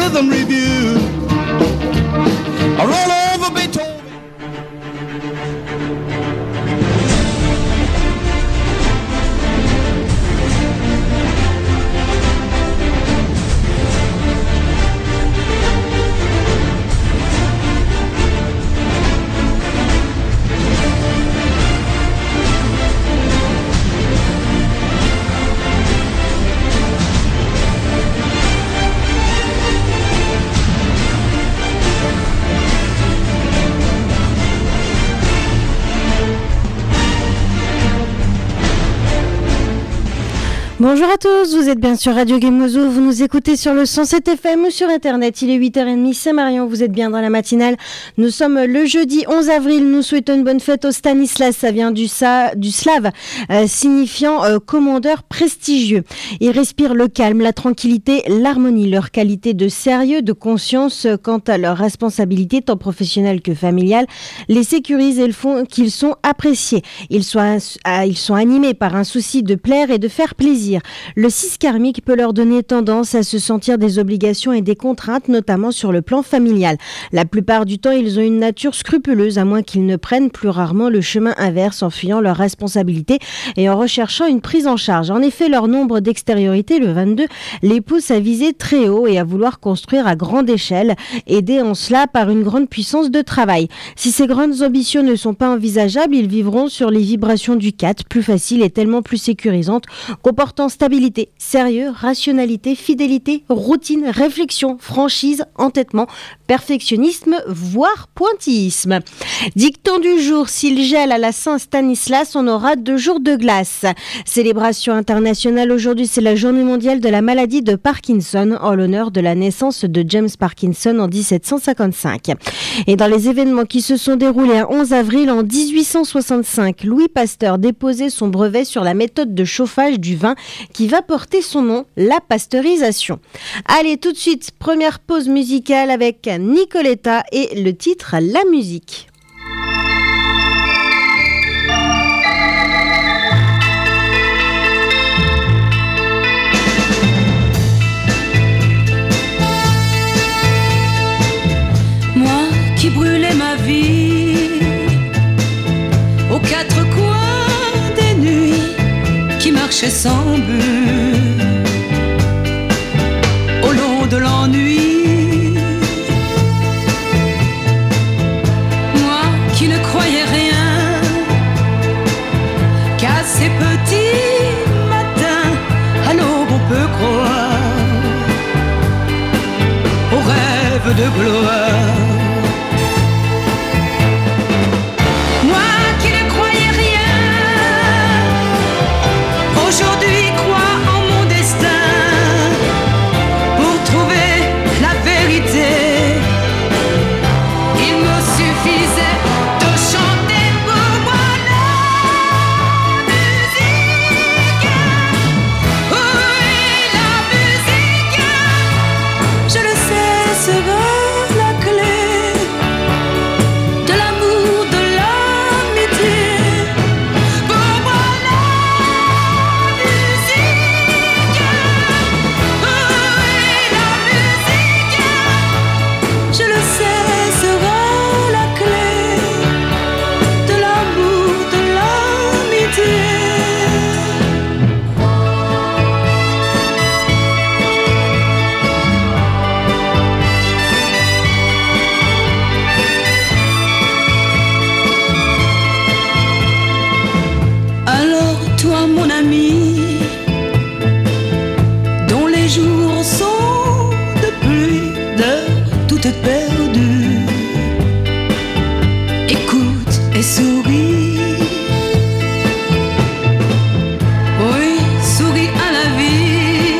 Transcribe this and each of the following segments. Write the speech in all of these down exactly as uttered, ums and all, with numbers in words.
rhythm review. I roll over Beethoven. Bonjour à tous, vous êtes bien sur Radio Gemozo, vous nous écoutez sur le cent sept F M ou sur internet, il est huit heures trente, c'est Marion, vous êtes bien dans la matinale. Nous sommes le jeudi onze avril, nous souhaitons une bonne fête au Stanislas, ça vient du, sa, du slave, euh, signifiant euh, commandeur prestigieux. Ils respirent le calme, la tranquillité, l'harmonie, leur qualité de sérieux, de conscience euh, quant à leurs responsabilités tant professionnelles que familiales, les sécurisent et le font qu'ils sont appréciés. Ils sont, euh, ils sont animés par un souci de plaire et de faire plaisir. Le six karmique peut leur donner tendance à se sentir des obligations et des contraintes, notamment sur le plan familial. La plupart du temps, ils ont une nature scrupuleuse, à moins qu'ils ne prennent plus rarement le chemin inverse en fuyant leurs responsabilités et en recherchant une prise en charge. En effet, leur nombre d'extériorité, le vingt-deux, les pousse à viser très haut et à vouloir construire à grande échelle, aidés en cela par une grande puissance de travail. Si ces grandes ambitions ne sont pas envisageables, ils vivront sur les vibrations du quatre, plus faciles et tellement plus sécurisantes, comportant stabilité, sérieux, rationalité, fidélité, routine, réflexion, franchise, entêtement, perfectionnisme, voire pointillisme. Dicton du jour, s'il gèle à la Saint-Stanislas, on aura deux jours de glace. Célébration internationale aujourd'hui, c'est la journée mondiale de la maladie de Parkinson, en l'honneur de la naissance de James Parkinson en dix-sept cent cinquante-cinq. Et dans les événements qui se sont déroulés un onze avril en dix-huit cent soixante-cinq, Louis Pasteur déposait son brevet sur la méthode de chauffage du vin qui va porter son nom, la pasteurisation. Allez, tout de suite, première pause musicale avec Nicoletta et le titre La musique. Moi qui brûlais ma vie aux quatre coins des nuits, qui marchait sans but au long de l'ennui, moi qui ne croyais rien qu'à ces petits matins, à l'aube on peut croire aux rêves de gloire. Aujourd'hui, crois en mon destin pour trouver la vérité. Il me suffisait de chanter pour moi la musique. Oui, la musique, je le sais, sera la clé de l'amour, de l'amitié. Pour moi, je le sais, sera la clé de l'amour, de l'amitié. Alors toi mon ami, dont les jours sont de pluie, d'heures toutes perdues, écoute et souris. Oui, souris à la vie,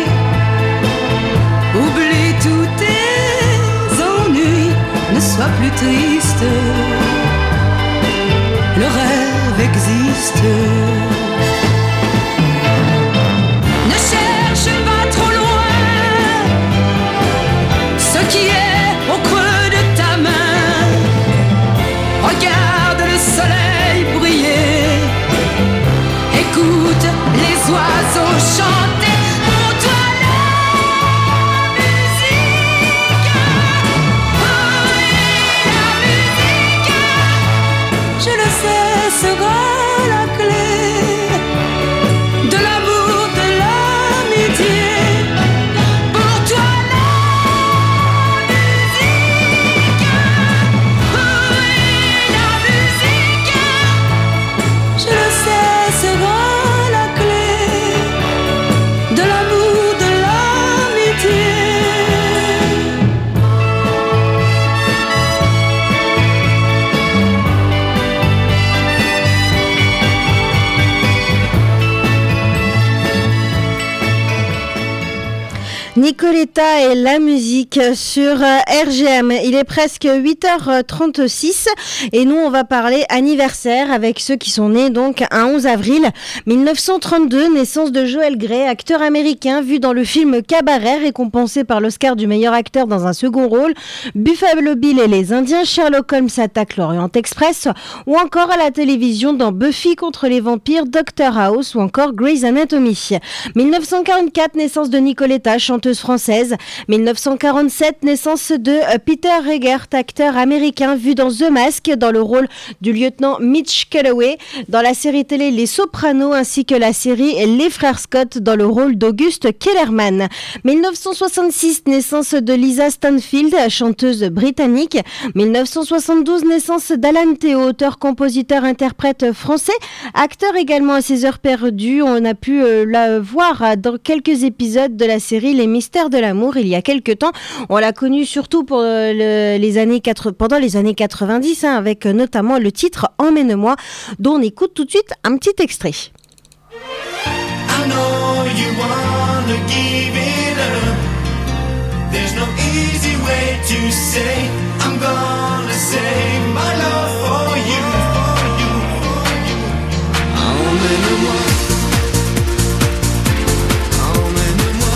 oublie tous tes ennuis, ne sois plus triste, le rêve existe. Ne cherche pas trop loin ce qui est au creux de ta main. Regarde le soleil briller, écoute les oiseaux chanter. Pour toi la musique, Nicoletta et la musique sur R G M. Il est presque huit heures trente-six et nous on va parler anniversaire avec ceux qui sont nés donc un onze avril mille neuf cent trente-deux, naissance de Joel Grey, acteur américain vu dans le film Cabaret, récompensé par l'Oscar du meilleur acteur dans un second rôle, Buffalo Bill et les Indiens, Sherlock Holmes attaque l'Orient Express ou encore à la télévision dans Buffy contre les vampires, Doctor House ou encore Grey's Anatomy. mille neuf cent quarante-quatre, naissance de Nicoletta, chanteuse française. mille neuf cent quarante-sept, naissance de Peter Regert, acteur américain vu dans The Mask dans le rôle du lieutenant Mitch Calloway, dans la série télé Les Sopranos ainsi que la série Les Frères Scott dans le rôle d'Auguste Kellerman. mille neuf cent soixante-six, naissance de Lisa Stanfield, chanteuse britannique. mille neuf cent soixante-douze, naissance d'Alan Théo, auteur, compositeur, interprète français, acteur également à ses heures perdues. On a pu euh, la voir dans quelques épisodes de la série Les Mystères de l'amour il y a quelques temps. On l'a connue surtout pour euh, le, les années quatre, pendant les années quatre-vingt-dix hein, avec euh, notamment le titre Emmène-moi dont on écoute tout de suite un petit extrait. I know you wanna give it up. There's no easy way to say I'm gonna save my love for you, for you, for you. Emmène-moi, emmène-moi.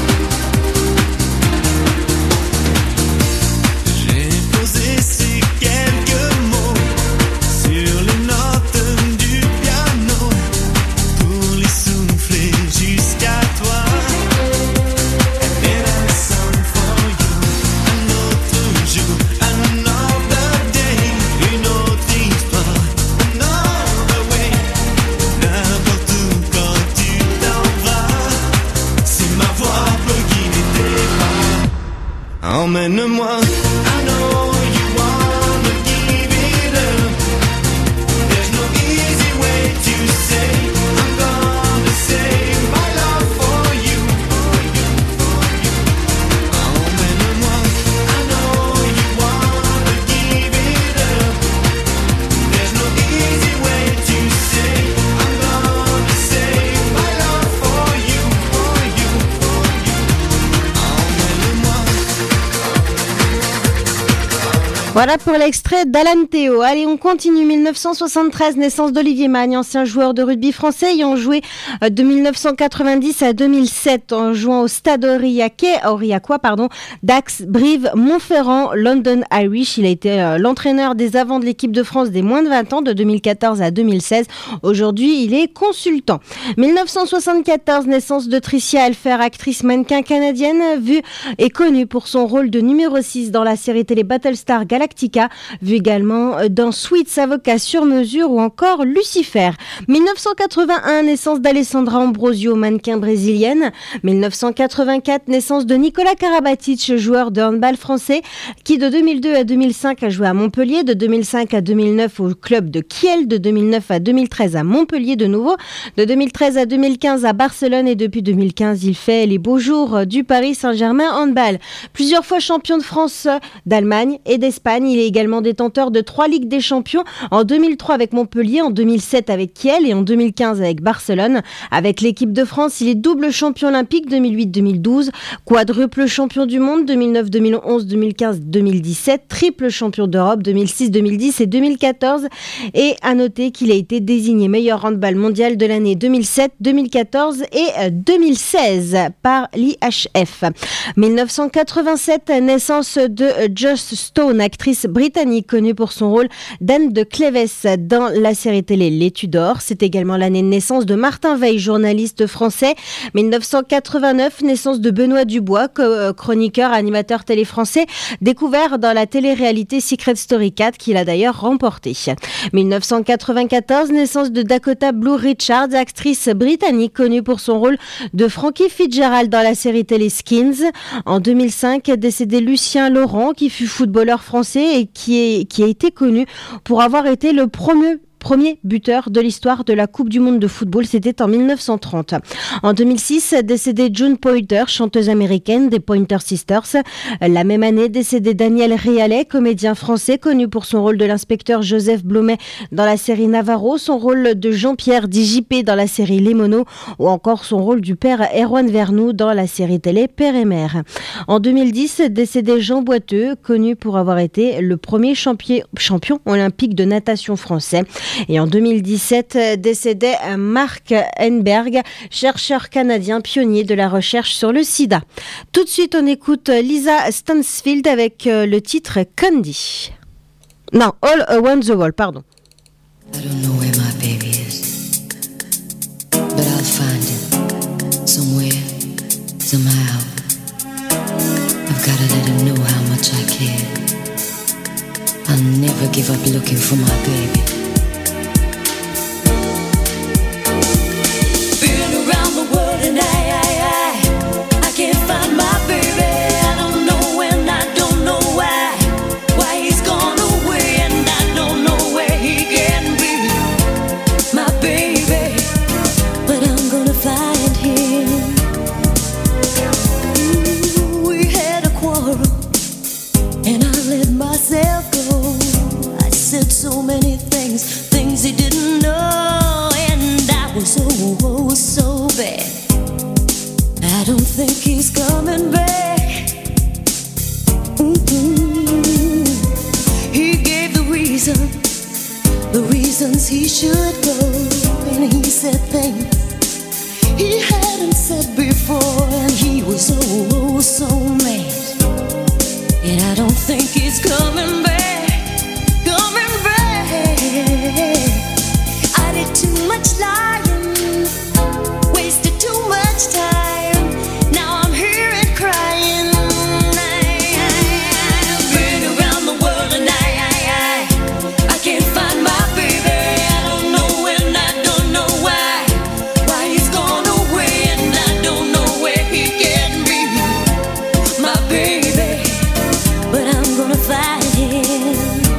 J'ai posé ces quelques mots sur les notes du piano pour les souffler jusqu'à toi. And then I sung for you. Un autre jour, another day, une autre histoire, another way. N'importe où quand tu t'en vas, si ma voix peut guider tes pas. Emmène-moi. I know you wanna give it up. There's no easy way to say I'm gonna save my love for you, for you, for you. Emmène-moi. I know you wanna give it up. There's no easy way to say I'm gonna save my love for you, for you, for you. Emmène-moi. Voilà pour l'extrait d'Alan Théo. Allez, on continue. mille neuf cent soixante-treize, naissance d'Olivier Magne, ancien joueur de rugby français ayant joué euh, de mille neuf cent quatre-vingt-dix à deux mille sept en jouant au Stade Aurillaquais, Aurillacois, pardon, Dax, Brive, Montferrand, London Irish. Il a été euh, l'entraîneur des avants de l'équipe de France des moins de vingt ans de deux mille quatorze à deux mille seize. Aujourd'hui, il est consultant. mille neuf cent soixante-quatorze, naissance de Tricia Helfer, actrice mannequin canadienne, vue et connue pour son rôle de numéro six dans la série télé Battlestar Galactica, vu également dans Sweets, avocat sur mesure ou encore Lucifer. mille neuf cent quatre-vingt-un, naissance d'Alessandra Ambrosio, mannequin brésilienne. mille neuf cent quatre-vingt-quatre, naissance de Nicolas Karabatic, joueur de handball français, qui de deux mille deux à deux mille cinq a joué à Montpellier, de deux mille cinq à deux mille neuf au club de Kiel, de deux mille neuf à deux mille treize à Montpellier de nouveau, de deux mille treize à deux mille quinze à Barcelone et depuis deux mille quinze, il fait les beaux jours du Paris Saint-Germain handball. Plusieurs fois champion de France, d'Allemagne et d'Espagne, il est également détenteur de trois Ligues des Champions, en deux mille trois avec Montpellier, en deux mille sept avec Kiel et en deux mille quinze avec Barcelone. Avec l'équipe de France, il est double champion olympique deux mille huit deux mille douze, quadruple champion du monde deux mille neuf deux mille onze deux mille quinze deux mille dix-sept, triple champion d'Europe deux mille six deux mille dix et deux mille quatorze. Et à noter qu'il a été désigné meilleur handball mondial de l'année deux mille sept, deux mille quatorze et deux mille seize par l'I H F. mille neuf cent quatre-vingt-sept, naissance de Joss Stone, actrice britannique connue pour son rôle d'Anne de Cleves dans la série télé Les Tudors. C'est également l'année de naissance de Martin Veil, journaliste français. mille neuf cent quatre-vingt-neuf, naissance de Benoît Dubois, chroniqueur, animateur télé français, découvert dans la télé-réalité Secret Story quatre, qu'il a d'ailleurs remporté. mille neuf cent quatre-vingt-quatorze, naissance de Dakota Blue Richards, actrice britannique connue pour son rôle de Frankie Fitzgerald dans la série télé Skins. En deux mille cinq, décédé Lucien Laurent, qui fut footballeur français et qui, est, qui a été connu pour avoir été le premier premier buteur de l'histoire de la Coupe du monde de football, c'était en mille neuf cent trente. En deux mille six, décédée June Pointer, chanteuse américaine des Pointer Sisters. La même année, décédé Daniel Rialet, comédien français connu pour son rôle de l'inspecteur Joseph Blomet dans la série Navarro, son rôle de Jean-Pierre dit J P dans la série Les Monos ou encore son rôle du père Erwan Vernou dans la série télé Père et Mère. En deux mille dix, décédé Jean Boiteux, connu pour avoir été le premier champion, champion olympique de natation français. Et en deux mille dix-sept, décédait Mark Enberg, chercheur canadien pionnier de la recherche sur le sida. Tout de suite, on écoute Lisa Stansfield avec le titre Candy. Non, All Around the World, pardon. I don't know where my baby is, but I'll find it somewhere, somehow. I've gotta let him know how much I care. I'll never give up looking for my baby. Been around the world and I, I, I, I can't find my baby. I don't know when, I don't know why, why he's gone away, and I don't know where he can be, my baby. But I'm gonna find him. Ooh, we had a quarrel, and I let myself go. I said so many things, things he didn't know, and I was oh, oh, so bad. I don't think he's coming back. Mm-hmm. He gave the reason, the reasons he should go, and he said things he hadn't said before, and he was oh, oh, so mad. And I don't think he's coming back, coming back. I did too much lying, wasted too much time. Now I'm here and crying. I've been around the world and I, I, I, I can't find my baby. I don't know when, I don't know why, why he's gone away, and I don't know where he can be, my baby. But I'm gonna find him.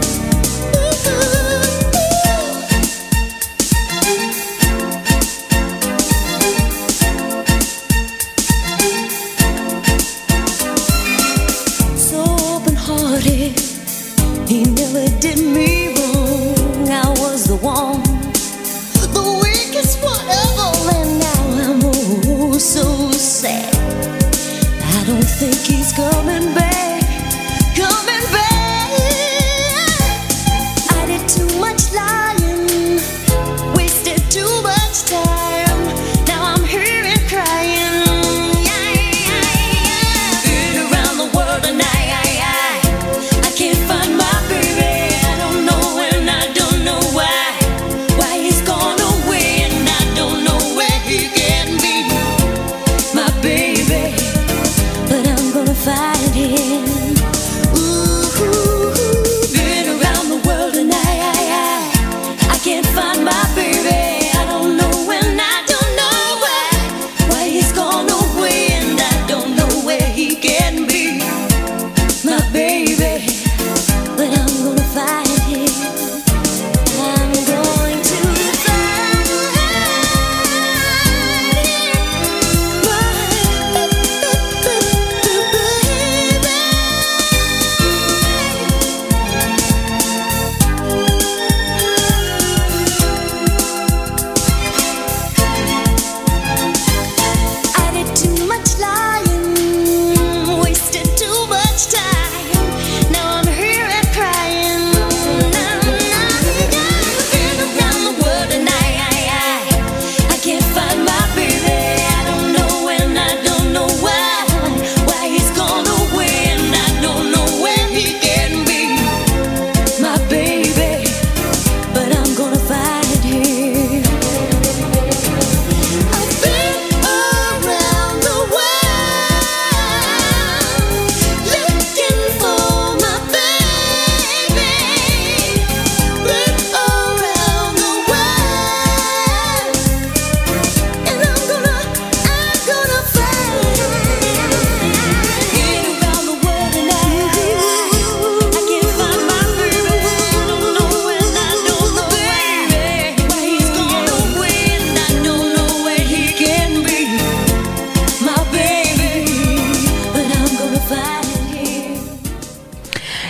So open-hearted, he never did me wrong. I was the one, the weakest one of all, and now I'm oh so sad. I don't think he's coming back, coming back. I did too much lying, wasted too much time. Now I'm here and crying. Been around the world and I, I, I, I can't find my baby. I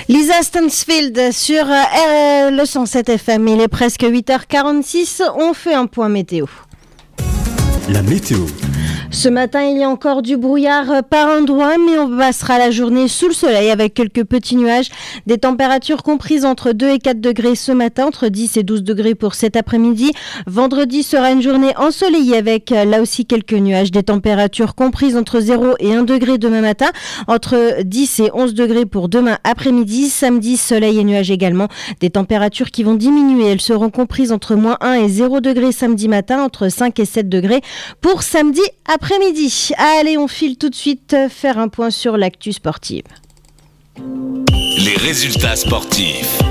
Lisa Stansfield sur euh, le cent sept F M. Il est presque huit heures quarante-six. On fait un point météo. La météo. Ce matin, il y a encore du brouillard par endroits, mais on passera la journée sous le soleil avec quelques petits nuages. Des températures comprises entre deux et quatre degrés ce matin, entre dix et douze degrés pour cet après-midi. Vendredi sera une journée ensoleillée avec là aussi quelques nuages. Des températures comprises entre zéro et un degré demain matin, entre dix et onze degrés pour demain après-midi. Samedi, soleil et nuages également. Des températures qui vont diminuer. Elles seront comprises entre moins un et zéro degré samedi matin, entre cinq et sept degrés pour samedi après-midi. Après-midi. Allez, on file tout de suite faire un point sur l'actu sportive. Les résultats sportifs.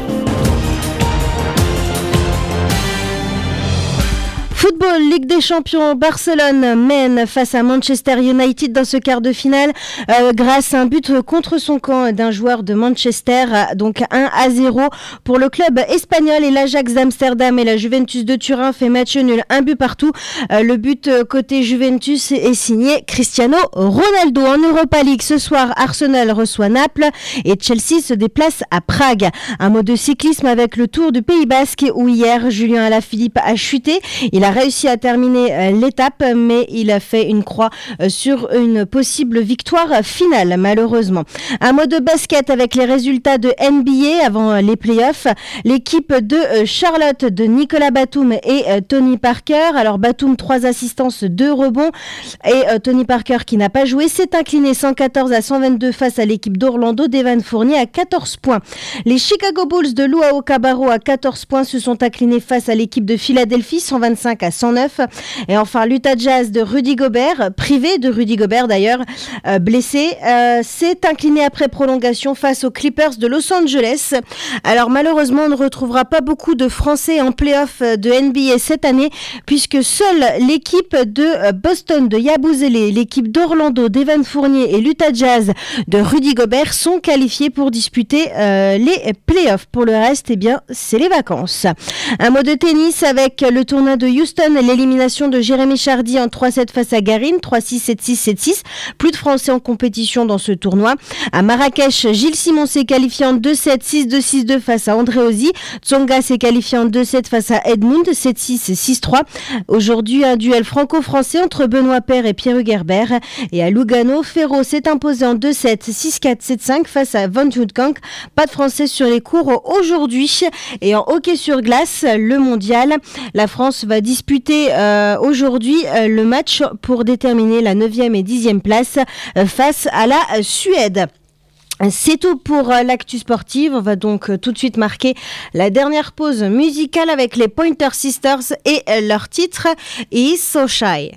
Football, Ligue des Champions, Barcelone mène face à Manchester United dans ce quart de finale euh, grâce à un but contre son camp d'un joueur de Manchester, donc un à zéro pour le club espagnol, et l'Ajax d'Amsterdam et la Juventus de Turin fait match nul, un but partout. Euh, le but côté Juventus est signé Cristiano Ronaldo. En Europa League, ce soir, Arsenal reçoit Naples et Chelsea se déplace à Prague. Un mot de cyclisme avec le Tour du Pays Basque où hier, Julien Alaphilippe a chuté. Il a réussi à terminer euh, l'étape, mais il a fait une croix euh, sur une possible victoire finale, malheureusement. Un mot de basket avec les résultats de N B A avant euh, les playoffs. L'équipe de euh, Charlotte de Nicolas Batum et euh, Tony Parker. Alors Batum, trois assistances, deux rebonds. Et euh, Tony Parker, qui n'a pas joué, s'est incliné cent quatorze à cent vingt-deux face à l'équipe d'Orlando d'Evan Fournier à quatorze points. Les Chicago Bulls de Luau Cabarro à quatorze points se sont inclinés face à l'équipe de Philadelphie, cent vingt-cinq à cent neuf. Et enfin, l'Utah Jazz de Rudy Gobert, privé de Rudy Gobert d'ailleurs, euh, blessé, euh, s'est incliné après prolongation face aux Clippers de Los Angeles. Alors malheureusement, on ne retrouvera pas beaucoup de Français en play-off de N B A cette année, puisque seule l'équipe de Boston de Yabusele, l'équipe d'Orlando d'Evan Fournier et l'Utah Jazz de Rudy Gobert sont qualifiés pour disputer euh, les play-offs. Pour le reste, eh bien, c'est les vacances. Un mot de tennis avec le tournoi de Houston, l'élimination de Jérémy Chardy en trois sept face à Garin, trois six, sept six, sept six. Plus de Français en compétition dans ce tournoi. À Marrakech, Gilles Simon s'est qualifié en deux sept, six deux, six deux face à André Ozzi. Tsonga s'est qualifié en deux sept face à Edmund, sept six, six trois. Aujourd'hui, un duel franco-français entre Benoît Paire et Pierre Hugerbert. Et à Lugano, Ferro s'est imposé en deux sept, six quatre, sept cinq face à Van Houtkamp. Pas de Français sur les cours aujourd'hui. Et en hockey sur glace, le mondial, la France va disputer euh, aujourd'hui euh, le match pour déterminer la neuvième et dixième place euh, face à la euh, Suède. C'est tout pour euh, l'actu sportive. On va donc euh, tout de suite marquer la dernière pause musicale avec les Pointer Sisters et euh, leur titre Is So Shy.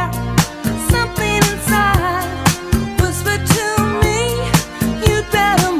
Better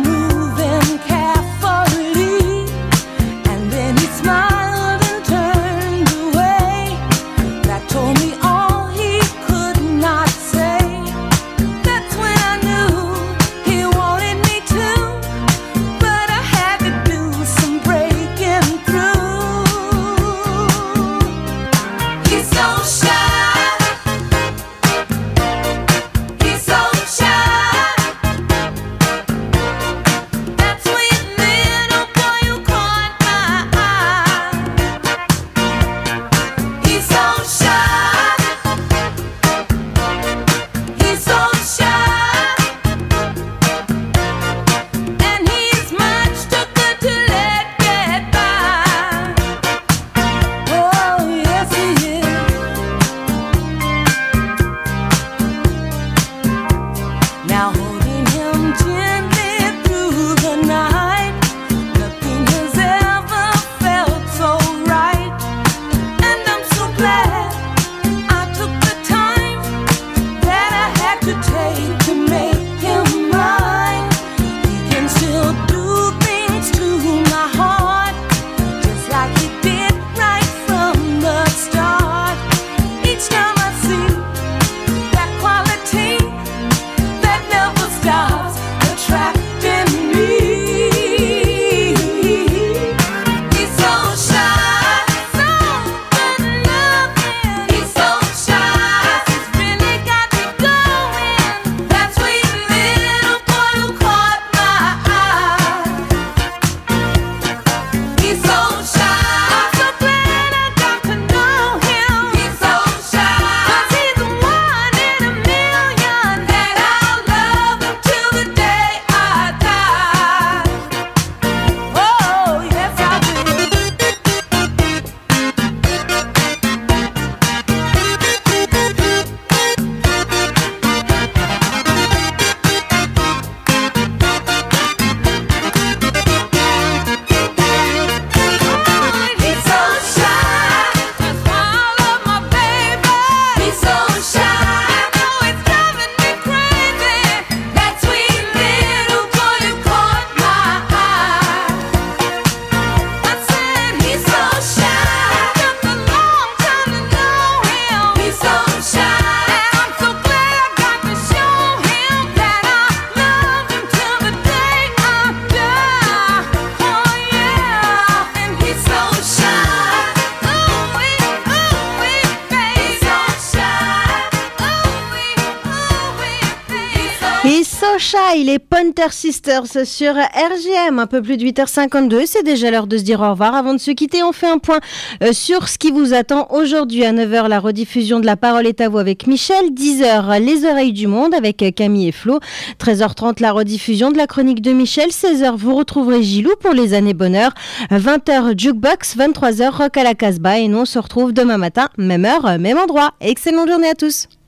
Shy, les Pointer Sisters sur R G M, un peu plus de huit heures cinquante-deux. C'est déjà l'heure de se dire au revoir. Avant de se quitter, on fait un point euh, sur ce qui vous attend aujourd'hui. À neuf heures, la rediffusion de La Parole est à vous avec Michel. dix heures, Les Oreilles du Monde avec Camille et Flo. treize heures trente, la rediffusion de la chronique de Michel. seize heures, vous retrouverez Gilou pour les années bonheur. vingt heures, Jukebox. vingt-trois heures, Rock à la Casbah. Et nous, on se retrouve demain matin, même heure, même endroit. Excellente journée à tous.